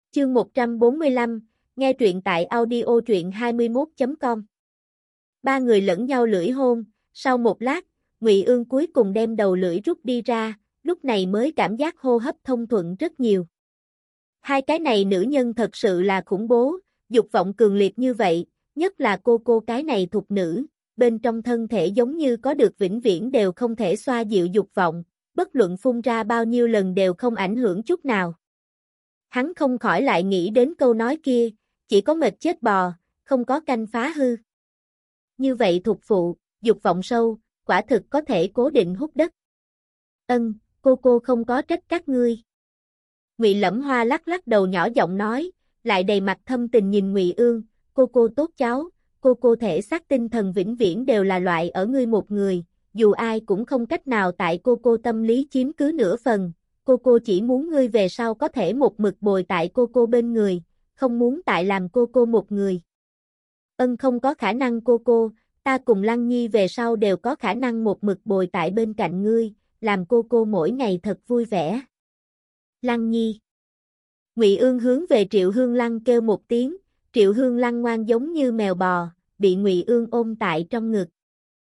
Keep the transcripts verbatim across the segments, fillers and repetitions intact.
Chương một trăm bốn mươi lăm, nghe truyện tại audio truyện hai mươi mốt chấm com. Ba người lẫn nhau lưỡi hôn, sau một lát, Ngụy Ương cuối cùng đem đầu lưỡi rút đi ra, lúc này mới cảm giác hô hấp thông thuận rất nhiều. Hai cái này nữ nhân thật sự là khủng bố, dục vọng cường liệt như vậy, nhất là cô cô cái này thục nữ, bên trong thân thể giống như có được vĩnh viễn đều không thể xoa dịu dục vọng, bất luận phun ra bao nhiêu lần đều không ảnh hưởng chút nào. Hắn không khỏi lại nghĩ đến câu nói kia, chỉ có mệt chết bò, không có canh phá hư. Như vậy thục phụ, dục vọng sâu, quả thực có thể cố định hút đất. Ân, cô cô không có trách các ngươi. Ngụy Lẫm Hoa lắc lắc đầu nhỏ giọng nói, lại đầy mặt thâm tình nhìn Ngụy Ương, cô cô tốt cháu, cô cô thể xác tinh thần vĩnh viễn đều là loại ở ngươi một người, dù ai cũng không cách nào tại cô cô tâm lý chiếm cứ nửa phần. Cô cô chỉ muốn ngươi về sau có thể một mực bồi tại cô cô bên người, không muốn tại làm cô cô một người. Ân không có khả năng cô cô, ta cùng Lăng Nhi về sau đều có khả năng một mực bồi tại bên cạnh ngươi, làm cô cô mỗi ngày thật vui vẻ. Lăng Nhi. Ngụy Ương hướng về Triệu Hương Lăng kêu một tiếng, Triệu Hương Lăng ngoan giống như mèo bò, bị Ngụy Ương ôm tại trong ngực.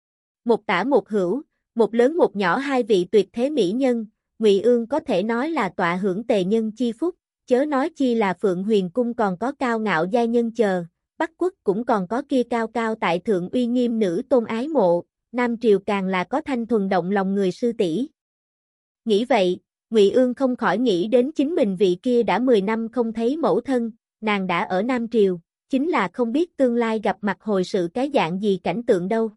Một tả một hữu, một lớn một nhỏ hai vị tuyệt thế mỹ nhân. Ngụy Ương có thể nói là tọa hưởng tề nhân chi phúc, chớ nói chi là Phượng Huyền Cung còn có cao ngạo giai nhân chờ, Bắc Quốc cũng còn có kia cao cao tại thượng uy nghiêm nữ tôn ái mộ, Nam Triều càng là có thanh thuần động lòng người sư tỷ. Nghĩ vậy, Ngụy Ương không khỏi nghĩ đến chính mình vị kia đã mười năm không thấy mẫu thân, nàng đã ở Nam Triều, chính là không biết tương lai gặp mặt hồi sự cái dạng gì cảnh tượng đâu.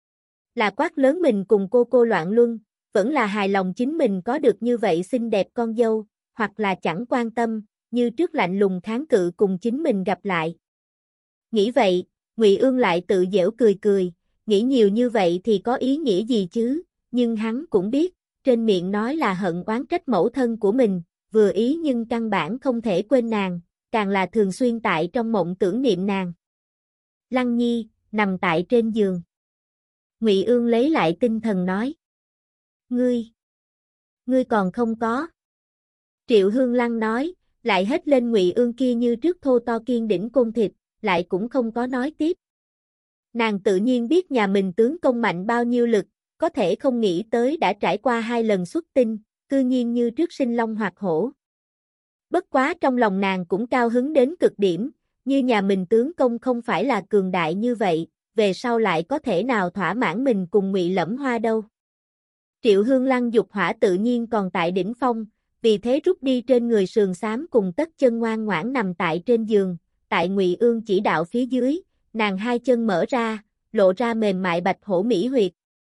Là quát lớn mình cùng cô cô loạn luân, vẫn là hài lòng chính mình có được như vậy xinh đẹp con dâu, hoặc là chẳng quan tâm, như trước lạnh lùng kháng cự cùng chính mình gặp lại. Nghĩ vậy, Ngụy Ương lại tự giễu cười cười, nghĩ nhiều như vậy thì có ý nghĩa gì chứ, nhưng hắn cũng biết, trên miệng nói là hận oán trách mẫu thân của mình, vừa ý nhưng căn bản không thể quên nàng, càng là thường xuyên tại trong mộng tưởng niệm nàng. Lăng Nhi, nằm tại trên giường. Ngụy Ương lấy lại tinh thần nói. Ngươi, ngươi còn không có. Triệu Hương Lăng nói, lại hết lên Ngụy Ương kia như trước thô to kiên đỉnh côn thịt, lại cũng không có nói tiếp. Nàng tự nhiên biết nhà mình tướng công mạnh bao nhiêu lực, có thể không nghĩ tới đã trải qua hai lần xuất tinh, cư nhiên như trước sinh long hoạt hổ. Bất quá trong lòng nàng cũng cao hứng đến cực điểm, như nhà mình tướng công không phải là cường đại như vậy, về sau lại có thể nào thỏa mãn mình cùng Ngụy Lẫm Hoa đâu. Triệu Hương Lăng dục hỏa tự nhiên còn tại đỉnh phong, vì thế rút đi trên người sườn xám cùng tất chân ngoan ngoãn nằm tại trên giường, tại Ngụy Ương chỉ đạo phía dưới, nàng hai chân mở ra, lộ ra mềm mại bạch hổ mỹ huyệt.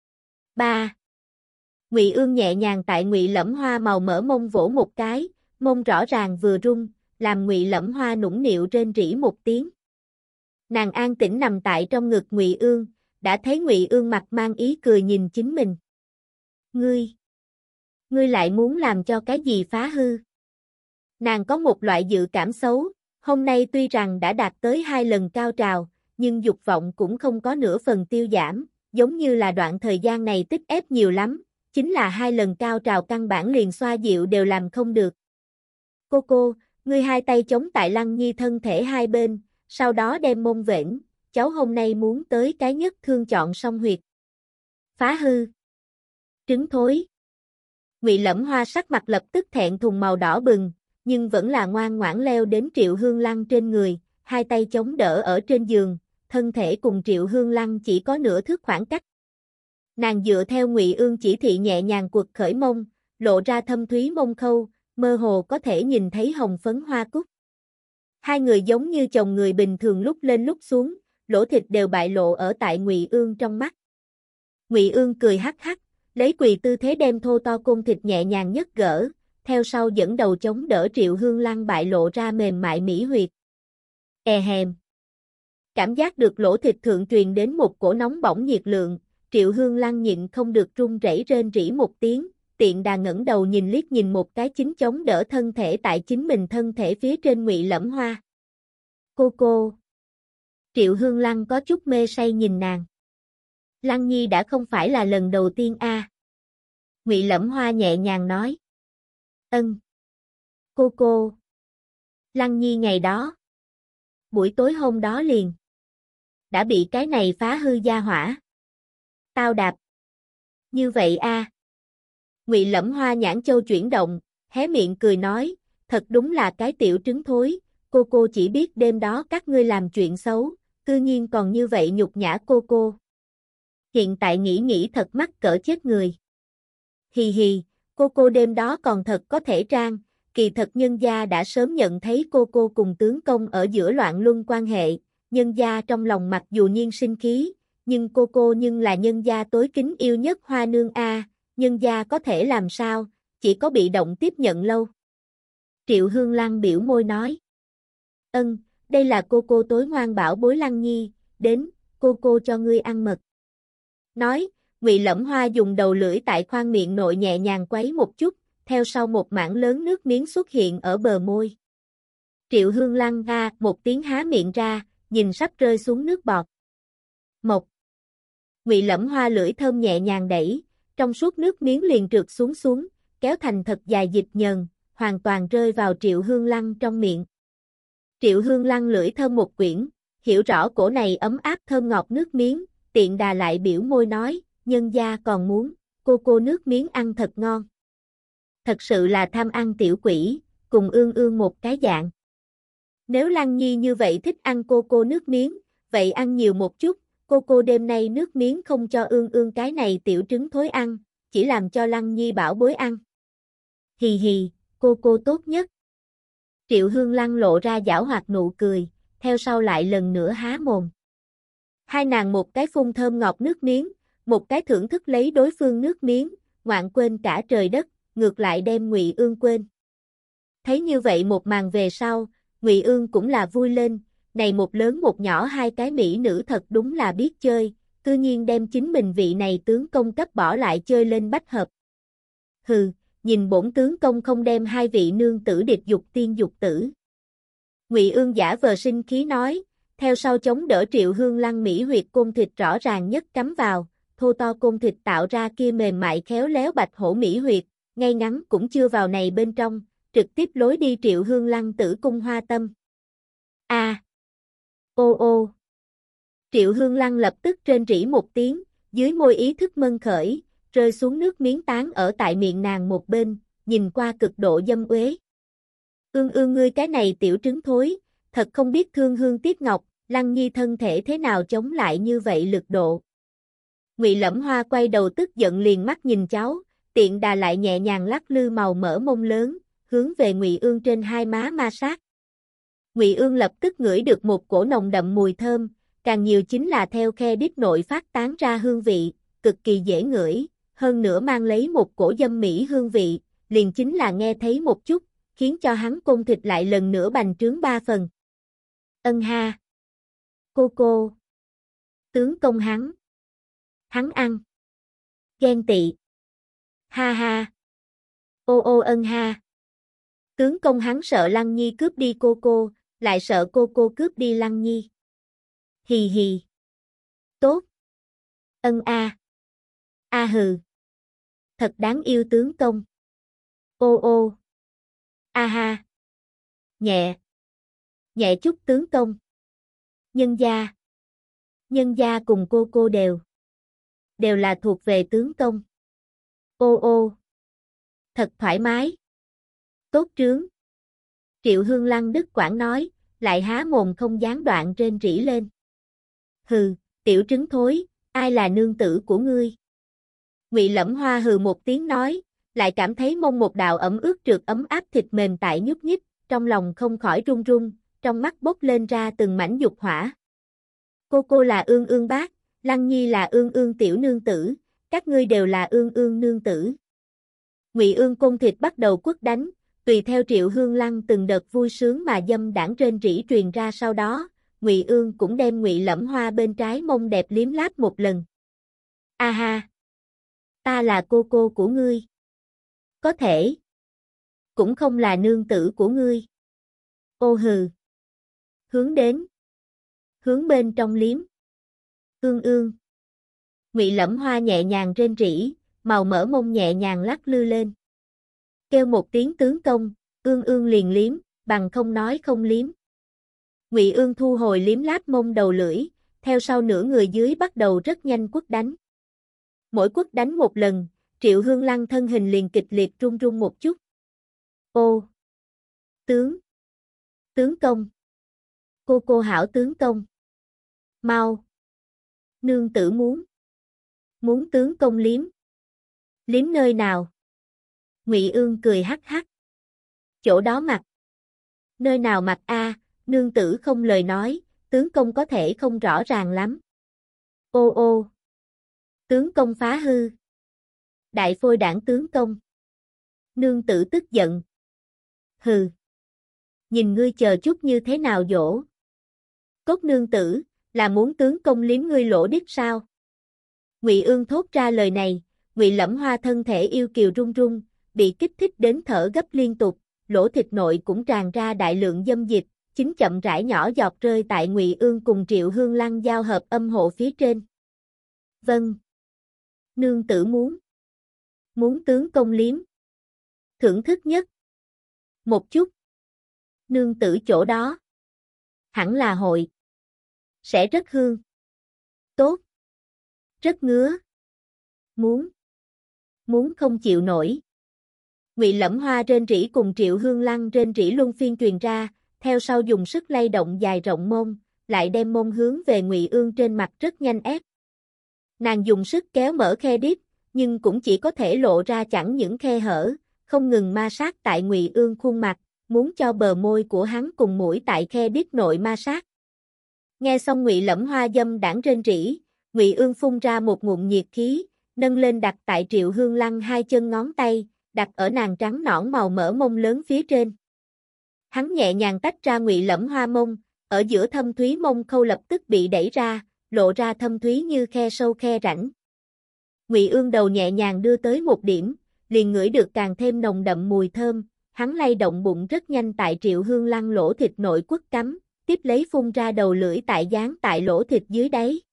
ba. Ngụy Ương nhẹ nhàng tại Ngụy Lẫm Hoa màu mỡ mông vỗ một cái, mông rõ ràng vừa rung, làm Ngụy Lẫm Hoa nũng nịu rên rỉ một tiếng. Nàng an tĩnh nằm tại trong ngực Ngụy Ương, đã thấy Ngụy Ương mặt mang ý cười nhìn chính mình. Ngươi, ngươi lại muốn làm cho cái gì phá hư? Nàng có một loại dự cảm xấu, hôm nay tuy rằng đã đạt tới hai lần cao trào, nhưng dục vọng cũng không có nửa phần tiêu giảm, giống như là đoạn thời gian này tích ép nhiều lắm, chính là hai lần cao trào căn bản liền xoa dịu đều làm không được. Cô cô, ngươi hai tay chống tại Lăng Nhi thân thể hai bên, sau đó đem mông vểnh, cháu hôm nay muốn tới cái nhất thương chọn song huyệt. Phá hư. Trứng thối. Ngụy Lẫm Hoa sắc mặt lập tức thẹn thùng màu đỏ bừng, nhưng vẫn là ngoan ngoãn leo đến Triệu Hương Lăng trên người, hai tay chống đỡ ở trên giường, thân thể cùng Triệu Hương Lăng chỉ có nửa thước khoảng cách. Nàng dựa theo Ngụy Ương chỉ thị nhẹ nhàng quật khởi mông, lộ ra thâm thúy mông khâu, mơ hồ có thể nhìn thấy hồng phấn hoa cúc. Hai người giống như chồng người bình thường lúc lên lúc xuống, lỗ thịt đều bại lộ ở tại Ngụy Ương trong mắt. Ngụy Ương cười hắc hắc, lấy quỳ tư thế đem thô to côn thịt nhẹ nhàng nhấc gỡ, theo sau dẫn đầu chống đỡ Triệu Hương Lăng bại lộ ra mềm mại mỹ huyệt. E hèm. Cảm giác được lỗ thịt thượng truyền đến một cổ nóng bỏng nhiệt lượng, Triệu Hương Lăng nhịn không được run rẩy rên rỉ một tiếng, tiện đà ngẩng đầu nhìn liếc nhìn một cái chính chống đỡ thân thể tại chính mình thân thể phía trên Ngụy Lẫm Hoa. Cô cô. Triệu Hương Lăng có chút mê say nhìn nàng. Lăng Nhi đã không phải là lần đầu tiên a. À. Ngụy Lẫm Hoa nhẹ nhàng nói. Ân. Cô cô. Lăng Nhi ngày đó, buổi tối hôm đó liền, đã bị cái này phá hư gia hỏa. Tao đạp. Như vậy a. Ngụy Lẫm Hoa nhãn châu chuyển động, hé miệng cười nói, thật đúng là cái tiểu trứng thối, cô cô chỉ biết đêm đó các ngươi làm chuyện xấu, cư nhiên còn như vậy nhục nhã cô cô. Hiện tại nghĩ nghĩ thật mắc cỡ chết người. Hì hì, cô cô đêm đó còn thật có thể trang, kỳ thật nhân gia đã sớm nhận thấy cô cô cùng tướng công ở giữa loạn luân quan hệ, nhân gia trong lòng mặc dù nhiên sinh khí, nhưng cô cô nhưng là nhân gia tối kính yêu nhất Hoa nương a, nhân gia có thể làm sao, chỉ có bị động tiếp nhận lâu. Triệu Hương Lăng biểu môi nói. Ân, đây là cô cô tối ngoan bảo bối Lăng Nhi, đến, cô cô cho ngươi ăn mật. Nói, Ngụy Lẫm Hoa dùng đầu lưỡi tại khoang miệng nội nhẹ nhàng quấy một chút, theo sau một mảng lớn nước miếng xuất hiện ở bờ môi. Triệu Hương Lăng ra một tiếng há miệng ra, nhìn sắp rơi xuống nước bọt. Một. Ngụy Lẫm Hoa lưỡi thơm nhẹ nhàng đẩy, trong suốt nước miếng liền trượt xuống xuống, kéo thành thật dài dịch nhờn, hoàn toàn rơi vào Triệu Hương Lăng trong miệng. Triệu Hương Lăng lưỡi thơm một quyển, hiểu rõ cổ này ấm áp thơm ngọt nước miếng, tiện đà lại biểu môi nói, nhân gia còn muốn, cô cô nước miếng ăn thật ngon. Thật sự là tham ăn tiểu quỷ, cùng ương ương một cái dạng. Nếu Lăng Nhi như vậy thích ăn cô cô nước miếng, vậy ăn nhiều một chút, cô cô đêm nay nước miếng không cho ương ương cái này tiểu trứng thối ăn, chỉ làm cho Lăng Nhi bảo bối ăn. Hì hì, cô cô tốt nhất. Triệu Hương Lăng lộ ra giảo hoạt nụ cười, theo sau lại lần nữa há mồm. Hai nàng một cái phun thơm ngọt nước miếng, một cái thưởng thức lấy đối phương nước miếng, ngoạn quên cả trời đất, ngược lại đem Ngụy Ương quên. Thấy như vậy một màn về sau, Ngụy Ương cũng là vui lên, này một lớn một nhỏ hai cái mỹ nữ thật đúng là biết chơi, cư nhiên đem chính mình vị này tướng công cấp bỏ lại chơi lên bách hợp. Hừ, nhìn bổn tướng công không đem hai vị nương tử địch dục tiên dục tử. Ngụy Ương giả vờ sinh khí nói, theo sau chống đỡ Triệu Hương Lăng mỹ huyệt côn thịt rõ ràng nhất cắm vào, thô to côn thịt tạo ra kia mềm mại khéo léo bạch hổ mỹ huyệt, ngay ngắn cũng chưa vào này bên trong, trực tiếp lối đi Triệu Hương Lăng tử cung hoa tâm. A. À. Ô ô. Triệu Hương Lăng lập tức rên rỉ một tiếng, dưới môi ý thức mân khởi, rơi xuống nước miếng tán ở tại miệng nàng một bên, nhìn qua cực độ dâm uế. Ương ương ngươi cái này tiểu trứng thối, thật không biết thương hương tiếc ngọc, Lăng Nhi thân thể thế nào chống lại như vậy lực độ. Ngụy Lẫm Hoa quay đầu tức giận liền mắt nhìn cháu, tiện đà lại nhẹ nhàng lắc lư màu mỡ mông lớn, hướng về Ngụy Ương trên hai má ma sát. Ngụy Ương lập tức ngửi được một cổ nồng đậm mùi thơm, càng nhiều chính là theo khe đít nội phát tán ra hương vị, cực kỳ dễ ngửi, hơn nữa mang lấy một cổ dâm mỹ hương vị, liền chính là nghe thấy một chút, khiến cho hắn côn thịt lại lần nữa bành trướng ba phần. Ân ha. Cô cô. Tướng công hắn. Hắn ăn. Ghen tị. Ha ha. Ô ô ân ha. Tướng công hắn sợ Lăng Nhi cướp đi cô cô, lại sợ cô cô cướp đi Lăng Nhi. Hì hì. Tốt. Ân a. A hừ. Thật đáng yêu tướng công. Ô ô. A ha. Nhẹ. Nhẹ chút tướng công. Nhân gia. Nhân gia cùng cô cô đều. Đều là thuộc về tướng công. Ô ô. Thật thoải mái. Tốt trướng. Triệu Hương Lăng đứt quãng nói, lại há mồm không gián đoạn rên rỉ lên. Hừ, tiểu trứng thối, ai là nương tử của ngươi? Ngụy Lẫm Hoa hừ một tiếng nói, lại cảm thấy mông một đạo ẩm ướt trượt ấm áp thịt mềm tại nhúc nhích, trong lòng không khỏi run run, trong mắt bốc lên ra từng mảnh dục hỏa. Cô cô là Ương Ương bác, Lăng Nhi là Ương Ương tiểu nương tử, các ngươi đều là Ương Ương nương tử. Ngụy Ương côn thịt bắt đầu quất đánh, tùy theo Triệu Hương Lăng từng đợt vui sướng mà dâm đãng rên rỉ truyền ra sau đó, Ngụy Ương cũng đem Ngụy Lẫm Hoa bên trái mông đẹp liếm láp một lần. A ha! Ta là cô cô của ngươi. Có thể. Cũng không là nương tử của ngươi. Ô hừ. Hướng đến. Hướng bên trong liếm. Ương ương. Ngụy Lẫm Hoa nhẹ nhàng rên rỉ, màu mỡ mông nhẹ nhàng lắc lư lên. Kêu một tiếng tướng công, ương ương liền liếm, bằng không nói không liếm. Ngụy Ương thu hồi liếm láp mông đầu lưỡi, theo sau nửa người dưới bắt đầu rất nhanh quất đánh. Mỗi quất đánh một lần, Triệu Hương Lăng thân hình liền kịch liệt run run một chút. Ô! Tướng! Tướng công! Cô cô hảo tướng công! Mau! Nương tử muốn! Muốn tướng công liếm! Liếm nơi nào? Ngụy Ương cười hắc hắc. Chỗ đó mặt. Nơi nào mặt a, nương tử không lời nói, tướng công có thể không rõ ràng lắm. Ô ô! Tướng công phá hư! Đại phôi đảng tướng công! Nương tử tức giận. Hừ! Nhìn ngươi chờ chút như thế nào dỗ? Cốt nương tử, là muốn tướng công liếm ngươi lỗ đít sao? Ngụy Ương thốt ra lời này, Ngụy Lẫm Hoa thân thể yêu kiều run run, bị kích thích đến thở gấp liên tục, lỗ thịt nội cũng tràn ra đại lượng dâm dịch, chính chậm rãi nhỏ giọt rơi tại Ngụy Ương cùng Triệu Hương Lăng giao hợp âm hộ phía trên. Vâng. Nương tử muốn. Muốn tướng công liếm. Thưởng thức nhất. Một chút. Nương tử chỗ đó. Hẳn là hội. Sẽ rất hương. Tốt. Rất ngứa. Muốn. Muốn không chịu nổi. Ngụy Lẫm Hoa rên rỉ cùng Triệu Hương Lăng rên rỉ luân phiên truyền ra, theo sau dùng sức lay động dài rộng mông, lại đem mông hướng về Ngụy Ương trên mặt rất nhanh ép. Nàng dùng sức kéo mở khe đít, nhưng cũng chỉ có thể lộ ra chẳng những khe hở, không ngừng ma sát tại Ngụy Ương khuôn mặt, muốn cho bờ môi của hắn cùng mũi tại khe đít nội ma sát. Nghe xong Ngụy Lẫm Hoa dâm đãng rên rỉ, Ngụy Ương phun ra một ngụm nhiệt khí, nâng lên đặt tại Triệu Hương Lăng hai chân ngón tay, đặt ở nàng trắng nõn màu mỡ mông lớn phía trên. Hắn nhẹ nhàng tách ra Ngụy Lẫm Hoa mông, ở giữa thâm thúy mông khâu lập tức bị đẩy ra, lộ ra thâm thúy như khe sâu khe rãnh. Ngụy Ương đầu nhẹ nhàng đưa tới một điểm, liền ngửi được càng thêm nồng đậm mùi thơm, hắn lay động bụng rất nhanh tại Triệu Hương Lăng lỗ thịt nội quất cắm, tiếp lấy phun ra đầu lưỡi tại dán tại lỗ thịt dưới đáy.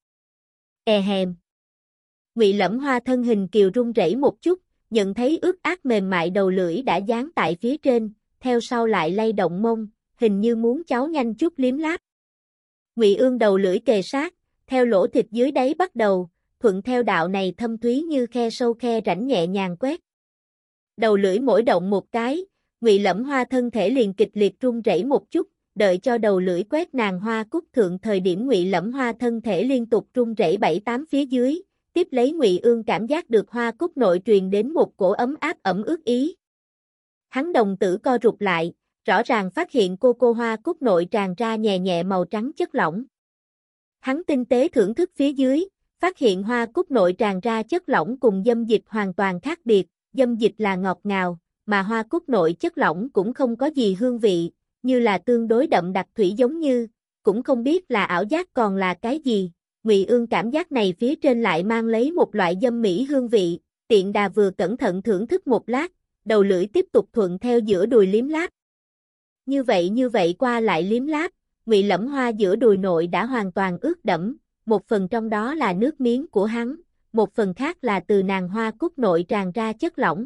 E hèm. Ngụy Lẫm Hoa thân hình kiều run rẩy một chút, nhận thấy ướt át mềm mại đầu lưỡi đã dán tại phía trên, theo sau lại lay động mông, hình như muốn cháu nhanh chút liếm láp. Ngụy Ương đầu lưỡi kề sát, theo lỗ thịt dưới đáy bắt đầu, thuận theo đạo này thâm thúy như khe sâu khe rãnh nhẹ nhàng quét. Đầu lưỡi mỗi động một cái, Ngụy Lẫm Hoa thân thể liền kịch liệt run rẩy một chút, đợi cho đầu lưỡi quét nàng hoa cúc thượng thời điểm Ngụy Lẫm Hoa thân thể liên tục run rẩy bảy tám phía dưới, tiếp lấy Ngụy Ương cảm giác được hoa cúc nội truyền đến một cổ ấm áp ẩm ướt ý. Hắn đồng tử co rụt lại, rõ ràng phát hiện cô cô hoa cúc nội tràn ra nhẹ nhẹ màu trắng chất lỏng. Hắn tinh tế thưởng thức phía dưới, phát hiện hoa cúc nội tràn ra chất lỏng cùng dâm dịch hoàn toàn khác biệt, dâm dịch là ngọt ngào, mà hoa cúc nội chất lỏng cũng không có gì hương vị, như là tương đối đậm đặc thủy giống như, cũng không biết là ảo giác còn là cái gì. Ngụy Ương cảm giác này phía trên lại mang lấy một loại dâm mỹ hương vị, tiện đà vừa cẩn thận thưởng thức một lát, đầu lưỡi tiếp tục thuận theo giữa đùi liếm láp. Như vậy như vậy qua lại liếm láp, Ngụy Lẫm Hoa giữa đùi nội đã hoàn toàn ướt đẫm, một phần trong đó là nước miếng của hắn, một phần khác là từ nàng hoa cúc nội tràn ra chất lỏng.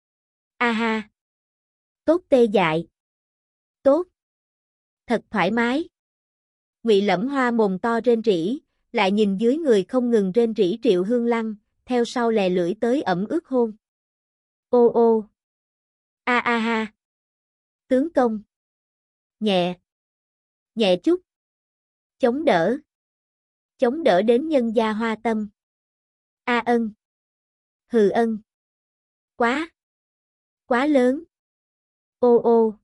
A ha! Tốt tê dại! Tốt! Thật thoải mái! Ngụy Lẫm Hoa mồm to rên rỉ, lại nhìn dưới người không ngừng rên rỉ Triệu Hương Lăng, theo sau lè lưỡi tới ẩm ướt hôn. Ô ô! A a ha! Tướng công! Nhẹ! Nhẹ chút! Chống đỡ! Chống đỡ đến nhân gia hoa tâm! A ân! Hừ ân! Quá! Quá lớn! Ô ô!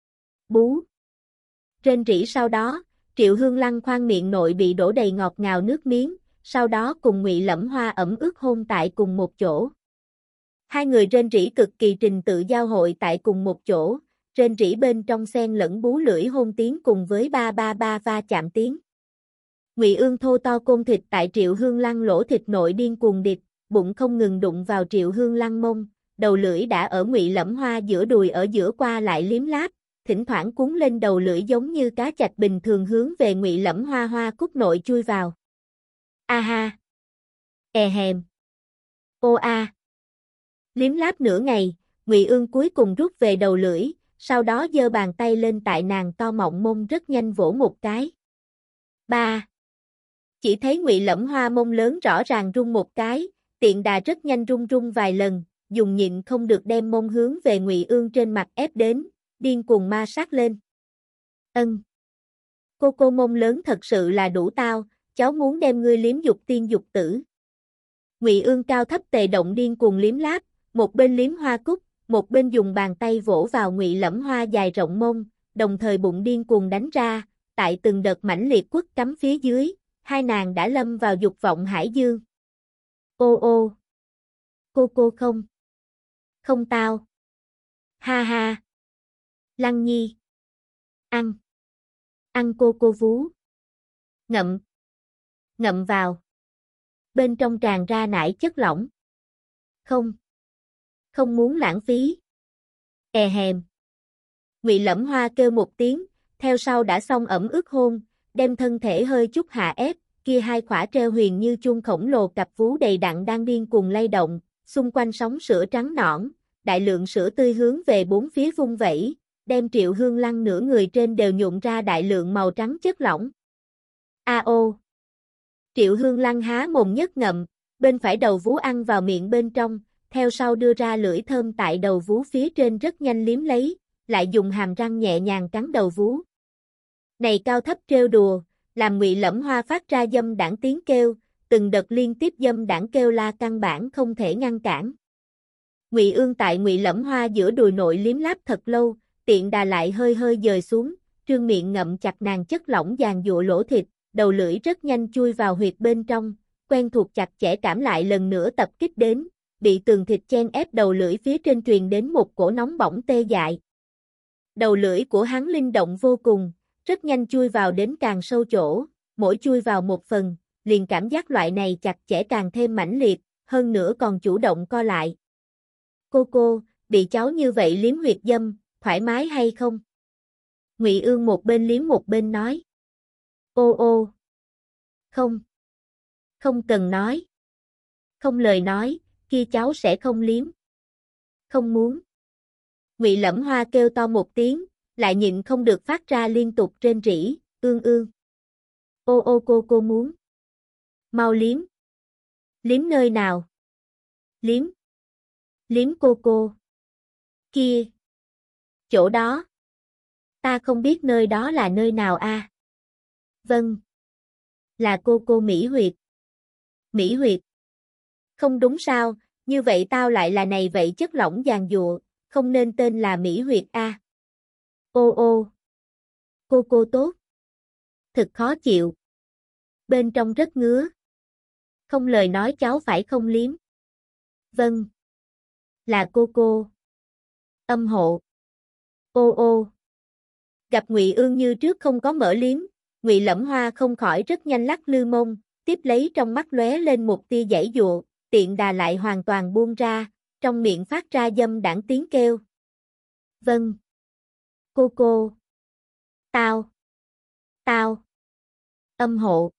Bú! Rên rỉ sau đó, Triệu Hương Lăng khoang miệng nội bị đổ đầy ngọt ngào nước miếng, sau đó cùng Ngụy Lẫm Hoa ẩm ướt hôn tại cùng một chỗ. Hai người rên rỉ cực kỳ trình tự giao hội tại cùng một chỗ, rên rỉ bên trong xen lẫn bú lưỡi hôn tiếng cùng với ba ba ba va chạm tiếng. Ngụy Ương thô to côn thịt tại Triệu Hương Lăng lỗ thịt nội điên cuồng điệp, bụng không ngừng đụng vào Triệu Hương Lăng mông, đầu lưỡi đã ở Ngụy Lẫm Hoa giữa đùi ở giữa qua lại liếm láp, thỉnh thoảng cuốn lên đầu lưỡi giống như cá chạch bình thường hướng về Ngụy Lẫm Hoa hoa cúc nội chui vào. A ha! E hèm! Ô a! Liếm láp nửa ngày, Ngụy Ương cuối cùng rút về đầu lưỡi, sau đó giơ bàn tay lên tại nàng to mọng mông rất nhanh vỗ một cái. Ba. Chỉ thấy Ngụy Lẫm Hoa mông lớn rõ ràng rung một cái, tiện đà rất nhanh rung rung vài lần, dùng nhịn không được đem mông hướng về Ngụy Ương trên mặt ép đến, điên cuồng ma sát lên. Ân. Cô cô mông lớn thật sự là đủ tao, cháu muốn đem ngươi liếm dục tiên dục tử. Ngụy Ương cao thấp tề động điên cuồng liếm láp, một bên liếm hoa cúc, một bên dùng bàn tay vỗ vào Ngụy Lẫm Hoa dài rộng mông, đồng thời bụng điên cuồng đánh ra, tại từng đợt mãnh liệt quất cắm phía dưới, hai nàng đã lâm vào dục vọng hải dương. Ô ô. Cô cô không. Không tao. Ha ha. Lăng Nhi. Ăn. Ăn cô cô vú. Ngậm. Ngậm vào. Bên trong tràn ra nải chất lỏng. Không. Không muốn lãng phí. E hèm. Ngụy Lẫm Hoa kêu một tiếng, theo sau đã xong ẩm ướt hôn, đem thân thể hơi chút hạ ép, kia hai khỏa treo huyền như chuông khổng lồ cặp vú đầy đặn đang điên cuồng lay động, xung quanh sóng sữa trắng nõn, đại lượng sữa tươi hướng về bốn phía vung vẩy, đem Triệu Hương Lăng nửa người trên đều nhuộm ra đại lượng màu trắng chất lỏng. A ô. Triệu Hương Lăng há mồm nhất ngậm, bên phải đầu vú ăn vào miệng bên trong, theo sau đưa ra lưỡi thơm tại đầu vú phía trên rất nhanh liếm lấy, lại dùng hàm răng nhẹ nhàng cắn đầu vú. Này cao thấp trêu đùa, làm Ngụy Lẫm Hoa phát ra dâm đảng tiếng kêu, từng đợt liên tiếp dâm đảng kêu la căn bản không thể ngăn cản. Ngụy Ương tại Ngụy Lẫm Hoa giữa đùi nội liếm láp thật lâu, tiện đà lại hơi hơi dời xuống, trương miệng ngậm chặt nàng chất lỏng giàn giụa lỗ thịt, đầu lưỡi rất nhanh chui vào huyệt bên trong, quen thuộc chặt chẽ cảm lại lần nữa tập kích đến, bị tường thịt chen ép đầu lưỡi phía trên truyền đến một cổ nóng bỏng tê dại. Đầu lưỡi của hắn linh động vô cùng, rất nhanh chui vào đến càng sâu chỗ, mỗi chui vào một phần, liền cảm giác loại này chặt chẽ càng thêm mãnh liệt, hơn nữa còn chủ động co lại. Cô cô, bị cháu như vậy liếm huyệt dâm, thoải mái hay không? Ngụy Ương một bên liếm một bên nói. Ô ô. Không. Không cần nói. Không lời nói, kia cháu sẽ không liếm. Không muốn. Ngụy Lẫm Hoa kêu to một tiếng, lại nhịn không được phát ra liên tục rên rỉ, ương ương. Ô ô cô cô muốn. Mau liếm. Liếm nơi nào? Liếm. Liếm cô cô. Kia. Chỗ đó. Ta không biết nơi đó là nơi nào a. À? Vâng. Là cô cô Mỹ huyệt. Mỹ huyệt. Không đúng sao, như vậy tao lại là này vậy chất lỏng giàn giụa, không nên tên là Mỹ huyệt a. À? Ô ô. Cô cô tốt. Thật khó chịu. Bên trong rất ngứa. Không lời nói cháu phải không liếm. Vâng. Là cô cô. Âm hộ. Ô ô. Gặp Ngụy Ương như trước không có mở liếm, Ngụy Lẫm Hoa không khỏi rất nhanh lắc lư mông, tiếp lấy trong mắt lóe lên một tia giãy giụa, tiện đà lại hoàn toàn buông ra, trong miệng phát ra dâm đảng tiếng kêu. Vâng. Cô cô. Tao. Tao. Âm hộ.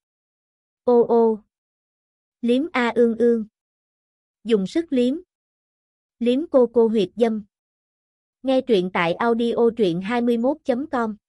Ô ô. Liếm a ương ương. Dùng sức liếm. Liếm cô cô huyệt dâm. Nghe truyện tại audio truyện hai mươi mốt chấm com